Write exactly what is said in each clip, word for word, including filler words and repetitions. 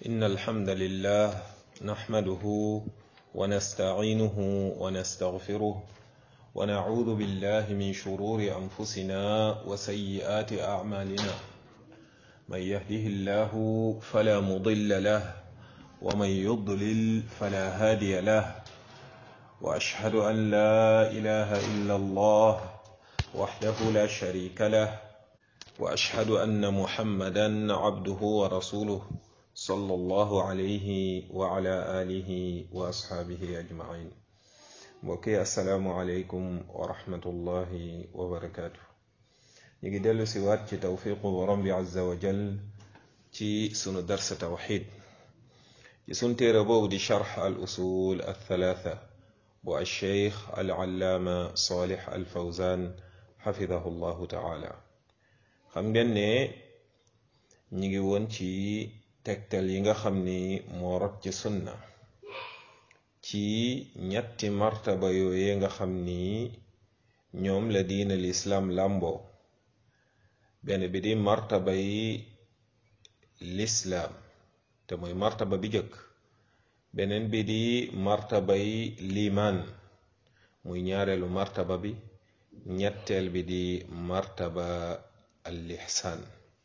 إن الحمد لله نحمده ونستعينه ونستغفره ونعوذ بالله من شرور أنفسنا وسيئات أعمالنا من يهده الله فلا مضل له ومن يضلل فلا هادي له وأشهد أن لا إله إلا الله وحده لا شريك له وأشهد أن محمدا عبده ورسوله صلى الله عليه وعلى آله وأصحابه أجمعين. mbokki assalaamu aleykum wa rahmatullahi wa barakaatu. ñu ngi dellu si waat ci tawfiqu borom bi azza wa jal ci sunu dars tawxid ci sunu téere boobu di charx al usul al thalatha bu al cheikh al allaama salih al fawzan xafidahu llahu taala. xam ngeen ne ñu ngi woon ci tegtal yi nga xam ni moo rot ci sunna ci ñetti martaba yooye nga xam ni ñoom la diina lislaam làmboo. benn bi di martaba yi lislaam te mooy martaba bi jëkk, beneen bi di martaba yi liimaan muy ñaareelu martaba bi, ñetteel bi di martaba al ihsaan.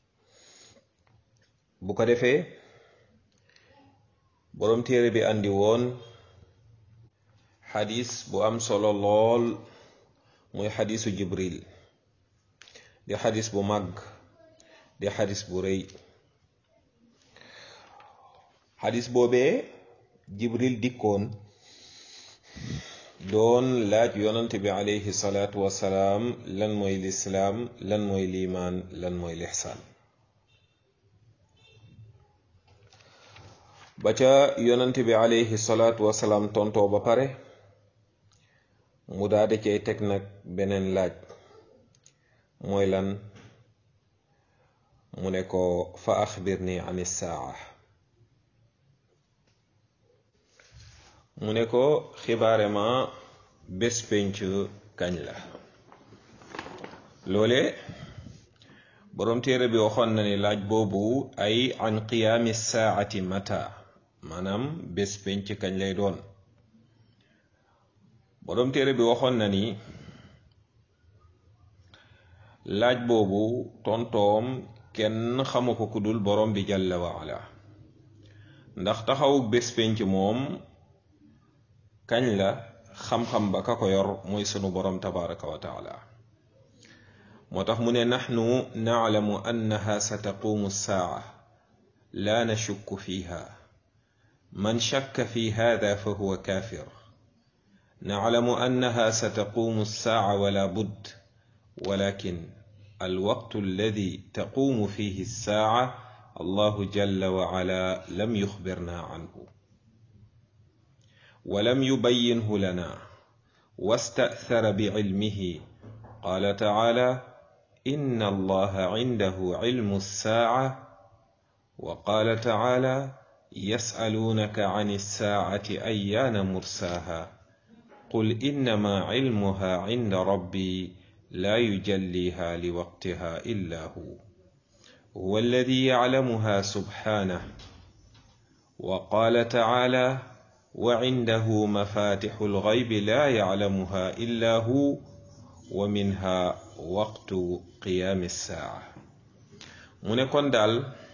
bu ko defee boroom téere bi andi woon xadis bu am solo lool muy xadisu jibril di xadis bu màgg di xadis bu rëy. xadis boobee jibril dikkoon doon laaj yonant bi alayhi salaatu wasalaam lan mooy lislaam, lan mooy liimaan, lan mooy lixsaan. ba ca yonant bi alayhi salaatu wasalaam tontoo ba pare mu daade cay teg nag beneen laaj mooy lan, mu ne ko fa axbirni an issaa, mu ne ko xibaare ma bés pénc kañ la. loole boroom téere bi waxoon na ni laaj boobu ay an qiyaami saati mata, maanaam bés pénc kañ lay doon. boroom téere bi waxoon na ni laaj boobu tontoom kenn xamu ko ku dul boroom bi jalla wa ala, ndax taxawuk bés pénc moom kañ la xam-xam ba ka ko yor mooy sunu boroom tabaraka wa taala. moo tax mu ne naxnu naalamu annaha sataqumu saa la nashukku fiha man shakka fi hada fa huwa kafir. naalamu annaha sataqumu saa wala budd walakin alwaqtu alladi taqumu fihi saa allahu jalla wa ala lam yuxbirna anhu ولم يبينه لنا واستأثر بعلمه. قال تعالى إن الله عنده علم الساعة. وقال تعالى يسألونك عن الساعة أيان مرساها قل إنما علمها عند ربي لا يجليها لوقتها إلا هو هو الذي يعلمها سبحانه. وقال تعالى وعنده مفاتح الغيب لا يعلمها إلا هو ومنها وقت قيام الساعة. mu ne kon daal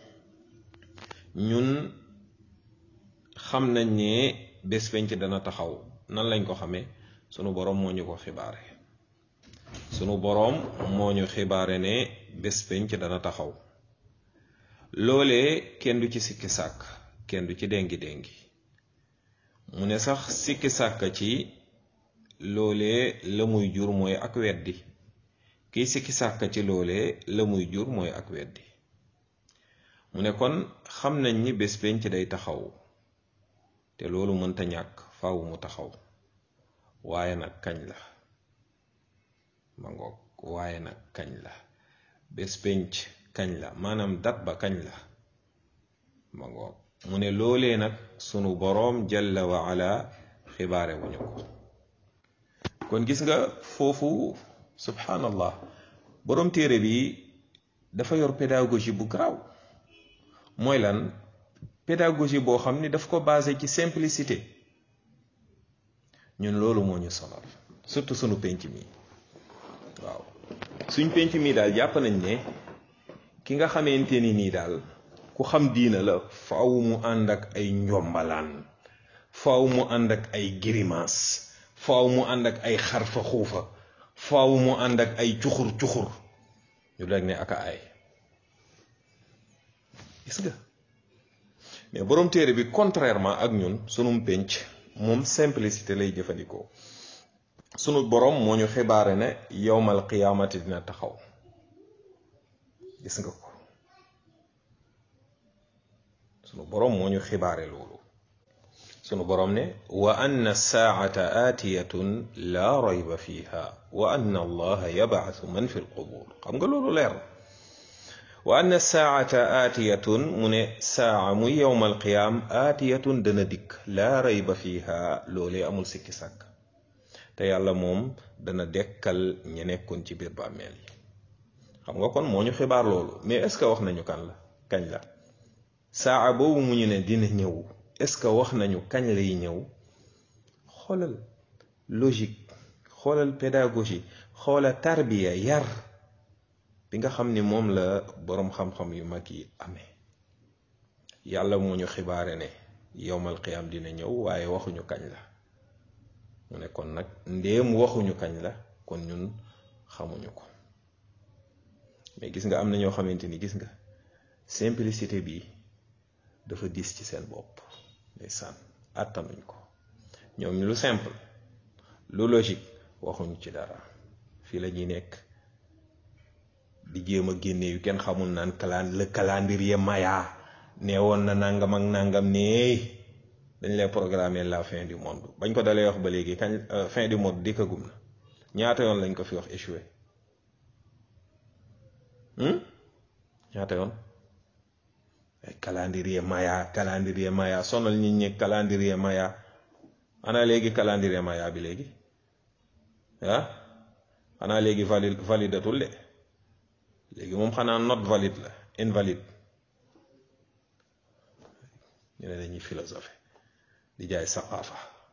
ñun xam nañ ne bés penc dana taxaw. nan lañ ko xamee? sunu boroom moo ñu ko xibaare. sunu boroom moo ñu xibaare ne bés penc dana taxaw. loolee kenn du ci sikki sàkk, kenn du ci déngi déngi. mu ne sax sikki sàkka ci loolee la muy jur mooy ak weddi. kiy sikki sàkka ci loolee la muy jur mooy ak weddi. mu ne kon xam nañ ni bés penc day taxaw te loolu mënta ñàkk, faaw mu taxaw. waaye nag kañ la? ma ngoog, waaye nag kañ la? bés penc kañ la, maanaam dat ba kañ la? ma ngoog. mu ne loolee nag sunu boroom jalla wa ala xibaare wuñu ko. kon gis nga foofu subhanallah, boroom téere bi dafa yor pédagogie bu garaaw. mooy lan? pédagogie boo xam ni daf ko basé ci simplicité ñun loolu moo ñu sonal surtout sunu penc mi waaw suñ penc mi daal jàpp nañ ne ki nga xamante ni nii daal ku xam diina la faaw mu ànd ak ay njombalaan faaw mu ànd ak ay grimace faaw mu ànd ak ay xarfa xuufa faaw mu ànd ak ay cuxur cuxur ñu lag ne aka ay gis nga mais borom téere bi contrairement ak ñun sunum penc moom simplicité lay jëfandikoo sunu borom moo ñu xibaare ne yowmal qiyaamati dina taxaw gis nga ko sunu borom moo ñu xibaare loolu sunu borom ne wa anna saa'ata aatiyatun la rayba fiha wa anna allaha yab'athu man fi lqubur xam nga loolu leer wa anna saa'ata aatiyatun mu ne saa muy yowmal qiyaam aatiyatun dana dikk la rayba fiha loolee amul sikki sàkk te yàlla moom dana dekkal ña nekkoon ci biir bàmmeel yi xam nga kon moo ñu xibaar loolu mais est-ce que wax nañu kan la kañ la saa boobu mu ñu ne dina ñëw est-ce que wax nañu kañ lay ñëw xoolal logique xoolal pédagogie xoolal tarbiya yar bi nga xam ni moom la boroom xam-xam yu mag yi amee yàlla moo ñu xibaare ne yowmal qiyaam dina ñëw waaye waxuñu kañ la mu ne kon nag ndéem waxuñu kañ la kon ñun xamuñu ko mais gis nga am na ñoo xamante ni gis nga simplicité bi dafa diis ci seen bopp ndeysaan àttanuñ ko ñoom lu simple lu logique waxuñu ci dara fii la ñuy nekk di jéem a génne yu kenn xamul naan calan le calendrier maya nee woon na nangam ak nangam ne dañ lay programmer la fin du monde bañ ko dalee wax ba léegi kañ fin du monde dikkagum na ñaata yoon lañ ko fi wax échoué ñaata yoon ay calendrier maya calendrier maya sonal nit ñi calendrier maya ana léegi calendrier maya bi léegi ah xanaa léegi valide validatul de léegi moom xanaa not valide la invalide ñu ne dañuy philosophie di jaay saqaafa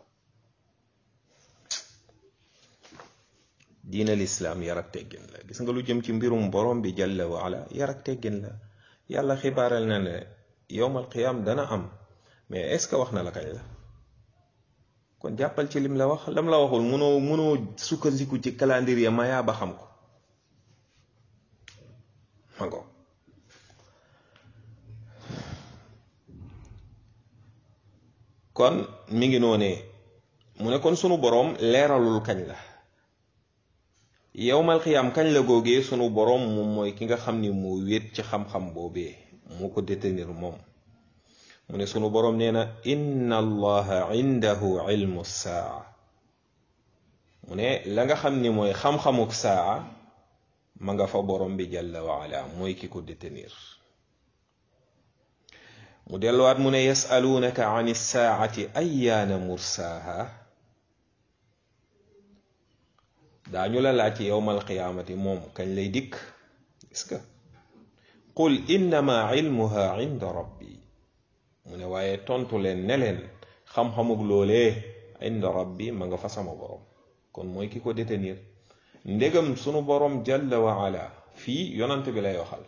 diina lislaam yar ak teggin la gis nga lu jëm ci mbirum borom bi jalla wa ala yar ak teggin la yàlla xibaaral na ne yowmal qiyaam dana am mais est-ce que wax na la kañ la kon jàppal ci lim la wax lam la waxul mënoo mënoo sukkandiku ci calendrier maya ba xam ko mango kon mi ngi noonee mu ne kon sunu boroom leeralul kañ la yowmal qiyaam kañ la googee sunu boroom moom mooy ki nga xam ni moo wéet ci xam-xam boobee moo ko détenir moom mu ne sunu boroom nee na inna allaha indahu ilmu saa mu ne la nga xam ni mooy xam-xamuk saa ma nga fa boroom bi jalla wa ala mooy ki ko détenir mu delluwaat mu ne yasaluunaka an saati ayyaana mursaaha daañu la laaj ci yowmal qiyaamati moom kañ lay dikk est-ce que qul innama ilmuha inda rabbi mu ne waaye tontu leen ne leen xam-xamug loolee inda rabbi ma nga fa sama borom kon mooy ki ko détenir ndegam sunu borom jalla wa ala fii yonant bi lay waxal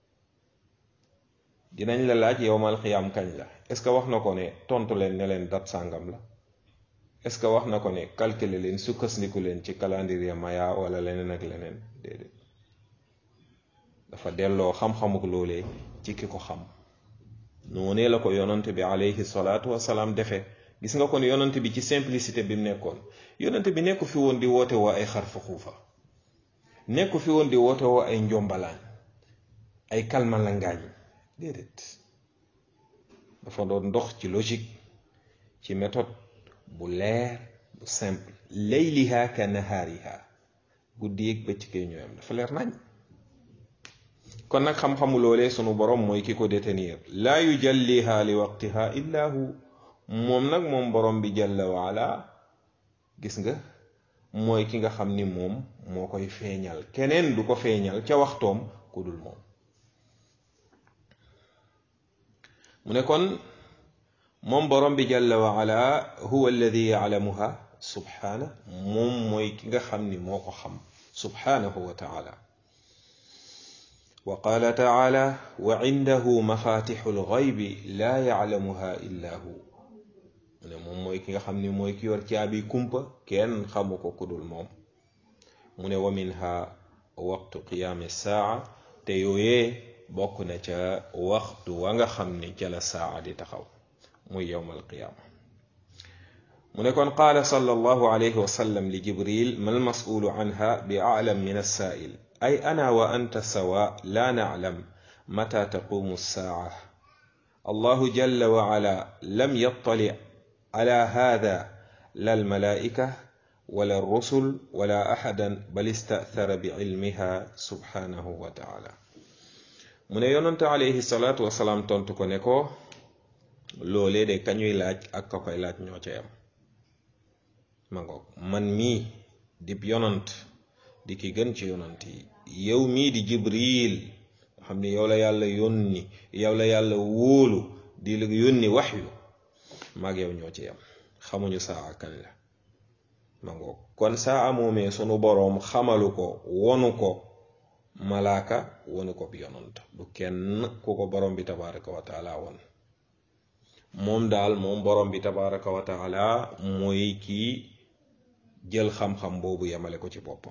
dinañ la laaj yowmal qiyaam kañ la est-ce que wax na ko ne tontu leen ne leen dat sàngam la est-ce que wax na ko ne calculer leen sukkandiku leen ci calendrier maya wala leneen ak leneen déedéet dafa delloo xam-xamuk loolee ci ki ko xam noonee la ko yonant bi alayhi salaatu wasalaam defee gis nga kon yonant bi ci simplicité bi mu nekkoon yonant bi nekku fi woon di woote woo ay xarfa xuufa nekku fi woon di woote woo ay njombalaan ay kalmalangaañ déedéet dafa doon ndox ci logique ci méthode bu leer bu simple layliha ka nahaariha guddi yeeg bëccëg ñooyam dafa leer nañ kon nag xam-xamu loolee sunu borom mooy ki ko détenir laa yujalliha li waqtiha illa hu moom nag moom borom bi jalla waala gis nga mooy ki nga xam ni moom moo koy feeñal keneen du ko feeñal ca waxtoom ku dul moom mu ne kon moom borom bi jalla wa ala huwa alladi ya'lamuha subhana moom mooy ki nga xam ni moo ko xam subhanahu wa taala wa qala taala wa indahu mafatixu lxaybi laa ya'lamuha illa hu mu ne moom mooy ki nga xam ni mooy ki yor caabi kumpa kenn xamu ko kudul moom mu ne wa minha waqtu qiyaami saa te yooyee bokk na ca waxtu wa nga xam ni ca la saa di taxaw muy yowm alqiyaama mu ne kon qaala sallallahu alayhi wa sallam li jibril mal mas'ulu anha bi a'lam min as-sa'il ay ana wa anta sawa la na'lam mata taqumu as-sa'a allahu jalla wa ala lam yattali ala hadha la al-mala'ika wala ar-rusul wala ahadan bal ista'thara bi ilmiha subhanahu wa ta'ala mu ne yonante alayhi salatu wa salaam tontu ko ne ko loolee de kañuy laaj ak ka koy laaj ñoo ca yam ma ngoog man mii di yonant di ki gën ci yonant yi yow mii di jibril xam ni yow la yàlla yónni yow la yàlla wóolu di la yónni waxyu maag yow ñoo ci yam xamuñu saa kañ la ma ngoog kon saa moomee sunu boroom xamalu ko wonu ko malaaka wonu ko bi yonant du kenn ku ko borom bi tabaraka wa taala won moom daal moom borom bi tabaraka wa taala mooy kii jël xam-xam boobu yemale ko ci boppam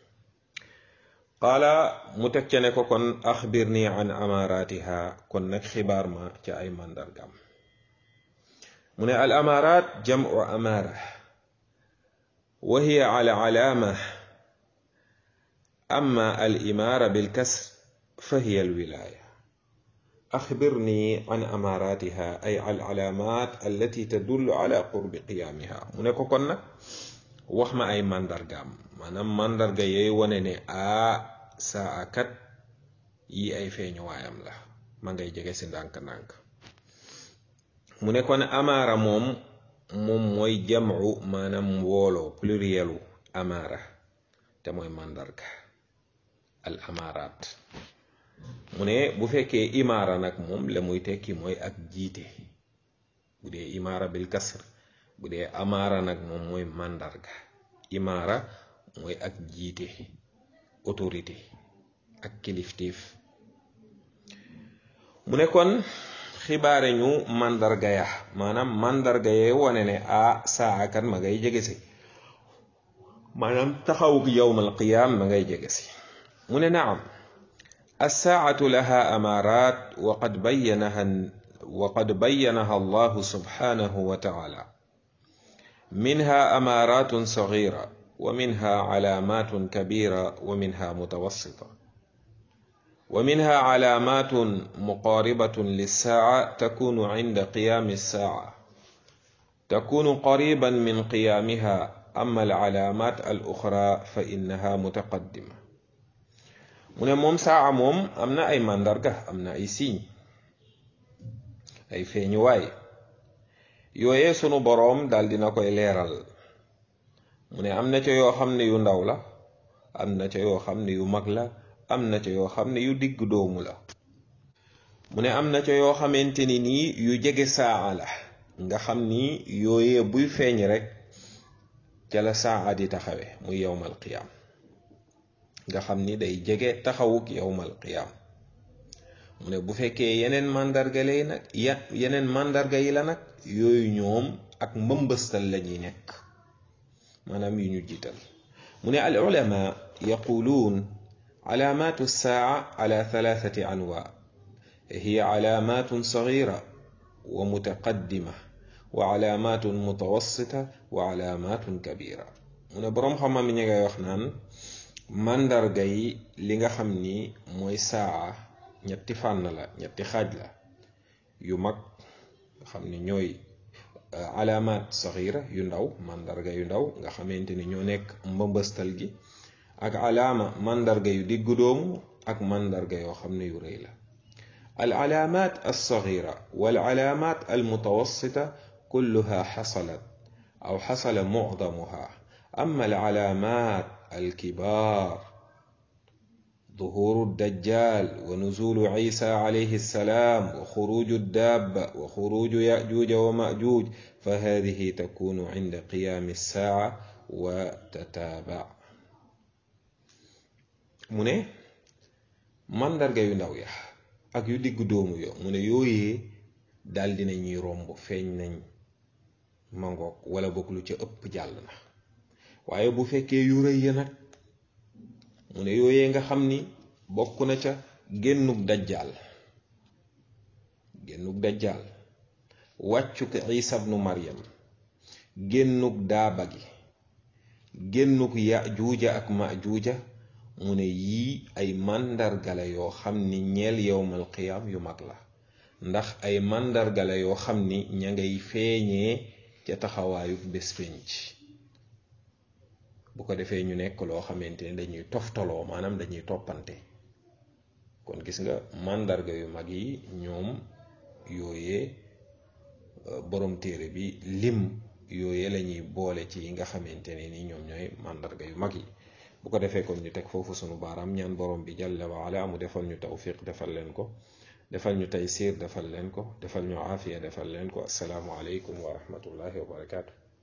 qaala mu teg ca ne ko kon axbirni an amaratiha kon nag xibaar ma ca ay màndargam mu ne al amarat jam'u amara wa hiya ala alaama amma al imara bil kasr fa hiya al wilaya أخبرني عن أماراتها أي على العلامات التي تدل على قرب قيامها mu ne ko kon nag wax ma ay màndargaam maanaam màndarga yooyu wane ne a saa kat yi ay feeñuwaayam la ma ngay jege si ndànk-ndànk mu ne kon amaara moom moom mooy jam'u maanaam mbooloo plurielu amaara te mooy màndarga al amaaraat mu ne bu fekkee imaara nag moom la muy tekki mooy ak jiite bu dee imaara bil kasr bu dee amaara nag moom mooy màndarga imaara mooy ak jiite autorité ak kilifteef mu ne kon xibaare ñu màndarga ya maanaam màndarga yee wane ne a saa kat ma ngay jege si maanaam taxawuk yowmal qiyaam ma ngay jege si mu ne naam الساعة لها أمارات وقد بينها وقد بينها الله سبحانه وتعالى منها أمارات صغيرة ومنها علامات كبيرة ومنها متوسطة ومنها علامات مقاربة للساعة تكون عند قيام الساعة تكون قريبا من قيامها أما العلامات الأخرى فإنها متقدمة mu ne moom saa moom am na ay màndarga am na ay signe ay feeñuwaay yooyee sunu boroom dal dina koy leeral mu ne am na ca yoo xam ne yu ndaw la am na ca yoo xam ne yu mag la am na ca yoo xam ne yu digg doomu la mu ne am na ca yoo xamante ni nii yu jege saa la nga xam ni yooyee buy feeñ rek ca la saa di taxawe muy yowmal qiyaam nga xam ni day jege taxawuk yowmal qiyaam mu ne bu fekkee yeneen màndarga lay nag ya yeneen màndarga yi la nag yooyu ñoom ak mbëmbëstal la ñuy nekk maanaam yu ñu jiital mu ne al ulama yaquluun علامات الساعة على ثلاثة أنواع هي علامات صغيرة ومتقدمة وعلامات متوسطة وعلامات كبيرة من برام خما من يغا يخنان mandarga yi li nga xam ni mooy saa ñetti fànn la ñetti xaaj la yu mag nga xam ni ñooy alaamaat saxira yu ndaw mandarga yu ndaw nga xamante ni ñoo nekk mbëmbëstal gi ak alaama mandarga yu diggu doomu ak mandarga yoo xam ne yu rëy la al alaamaat al saxira wal alaamaat al mutawassita kulluha xasalat aw xasala mucdamuha amma al alaamaat الكبار ظهور الدجال ونزول عيسى عليه السلام وخروج الدابة وخروج يأجوج ومأجوج فهذه تكون عند قيام الساعة وتتابع. mu ne màndarga yu ndaw ya ak yu diggu doomu yo mu ne yooyee daldi nañuy romb feeñ nañ mangoog wala bokk lu ca ëpp jàll na. waaye bu fekkee yu rëy ya nag mu ne yooyee nga xam ni bokk na ca génnug dajjal génnug dajjal wàccuk Isa ibnu Maryam génnug daaba gi génnug Yajuuja ak Majuuja mu ne yii ay màndargala yoo xam ni ñeel yowmal qiyaam yu mag la ndax ay màndargala yoo xam ni ña ngay feeñee ca taxawaayu bés penc. bu ko defee ñu nekk loo xamante ni dañuy toftaloo maanaam dañuy toppante. kon gis nga màndarga yu mag yi ñoom yooyee borom téere bi lim yooyee lañuy boole ci yi nga xamante ne ni ñoom ñooy màndarga yu mag yi. bu ko defee kon ñu teg foofu sunu baaraam ñaan borom bi jalla wa ala mu defal ñu tawfiq defal leen ko defal ñu taysiir defal leen ko defal ñu aafiya defal leen ko. assalaamu aleykum wa rahmatullahi wa barakaatu.